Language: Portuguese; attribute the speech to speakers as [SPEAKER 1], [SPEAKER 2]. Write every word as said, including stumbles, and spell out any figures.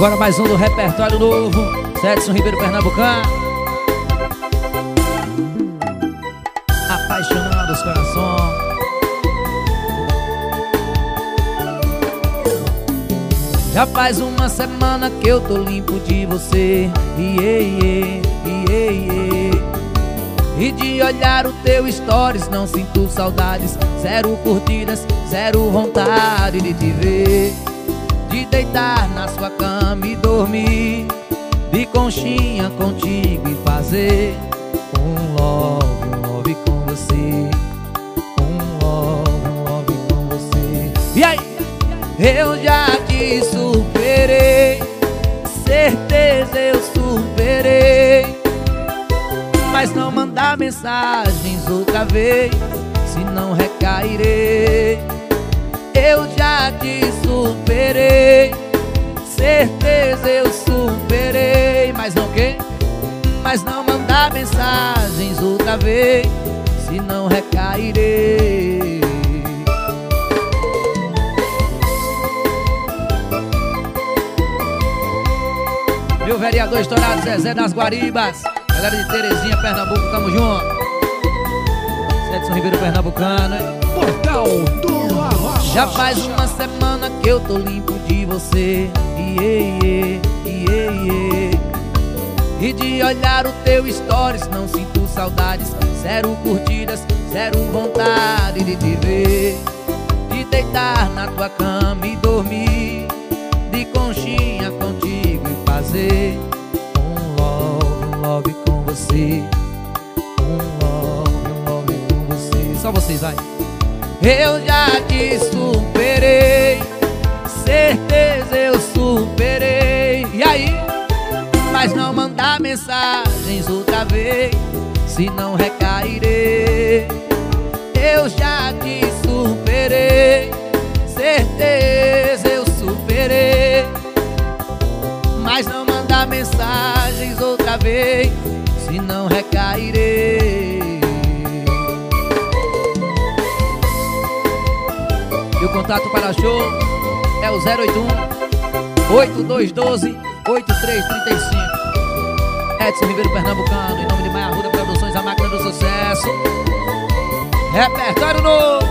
[SPEAKER 1] Agora mais um do repertório novo, Edson Ribeiro Pernambucano. Apaixonando os corações. Já faz uma semana que eu tô limpo de você. Iê, iê, iê, iê. E de olhar o teu stories não sinto saudades. Zero curtidas, zero vontade de te ver, de deitar na sua cama e dormir de conchinha contigo e fazer um love, um love com você. Um love, um love com você. E aí? Eu já te superei, certeza eu superei. Mas não mandar mensagens outra vez, senão recairei. Eu já te superei, certeza eu superei. Mas não quê? Mas não mandar mensagens outra vez, senão recairei. Meu vereador estourado Zezé das Guaribas, galera de Terezinha, Pernambuco, tamo junto. Edson Ribeiro Pernambucano, hein?
[SPEAKER 2] Portal do Arrocha.
[SPEAKER 1] Já faz uma semana que eu tô limpo de você. Iê, iê, iê, iê. E de olhar o teu stories não sinto saudades. Zero curtidas, zero vontade de te ver, de deitar na tua cama e dormir de conchinha contigo e fazer um love, um love com você. Um love, um love com você. Só vocês, vai. Eu já te superei, certeza eu superei. E aí? Mas não mandar mensagens outra vez, senão recairei. Eu já te superei, certeza eu superei. Mas não mandar mensagens outra vez, senão recairei. E o contato para show é o zero oito um, oito dois um dois, oito três três cinco. Edson Ribeiro Pernambucano, em nome de Maia Arruda Produções, a máquina do sucesso. Repertório novo.